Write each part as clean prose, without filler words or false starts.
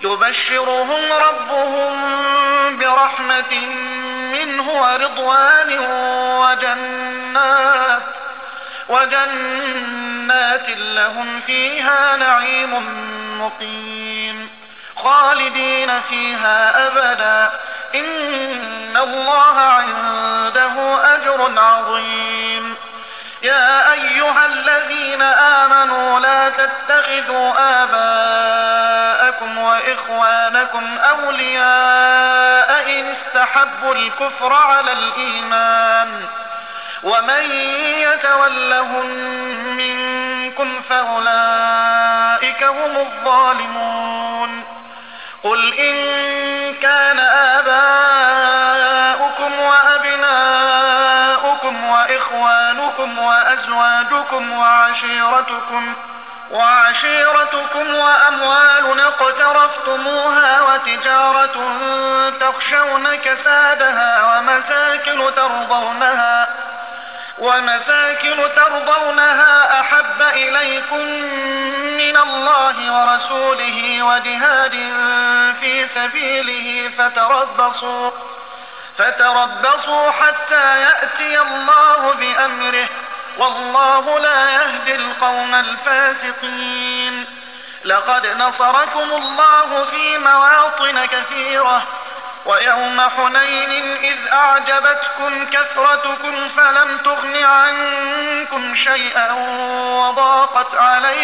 يبشرهم ربهم برحمة منه ورضوان وجنات لهم فيها نعيم مقيم خالدين فيها أبدا إن الله عنده أجر عظيم. يا أيها الذين آمنوا لا تتخذوا آباءكم وإخوانكم أولياء إن استحبوا الكفر على الإيمان ومن يتولهم منكم فأولئك هم الظالمون. قل إن كان آباؤكم وأبناؤكم وإخوانكم وأزواجكم وعشيرتكم وأموال اقترفتموها وتجارة تخشون كسادها ومساكن ترضونها أحب إليكم من الله ورسوله وجهاد في سبيله فتربصوا حتى يأتي الله بأمره والله لا يهدي القوم الفاسقين. لقد نصركم الله في مواطن كثيرة ويوم حنين إذ أعجبتكم كثرتكم فلم تغن عنكم شيئا وضاقت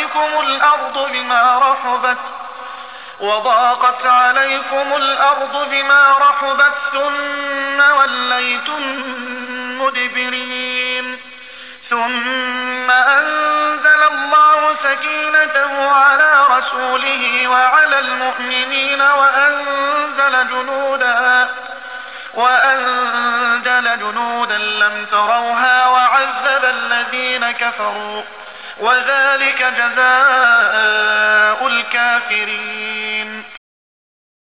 عليكم الأرض بما رحبت ثم وليتم مدبرين. ثم أنزل الله سكينته على رسوله وعلى المؤمنين وأنزل جنودا لم تروها وعذب الذين كفروا وذلك جزاء الكافرين.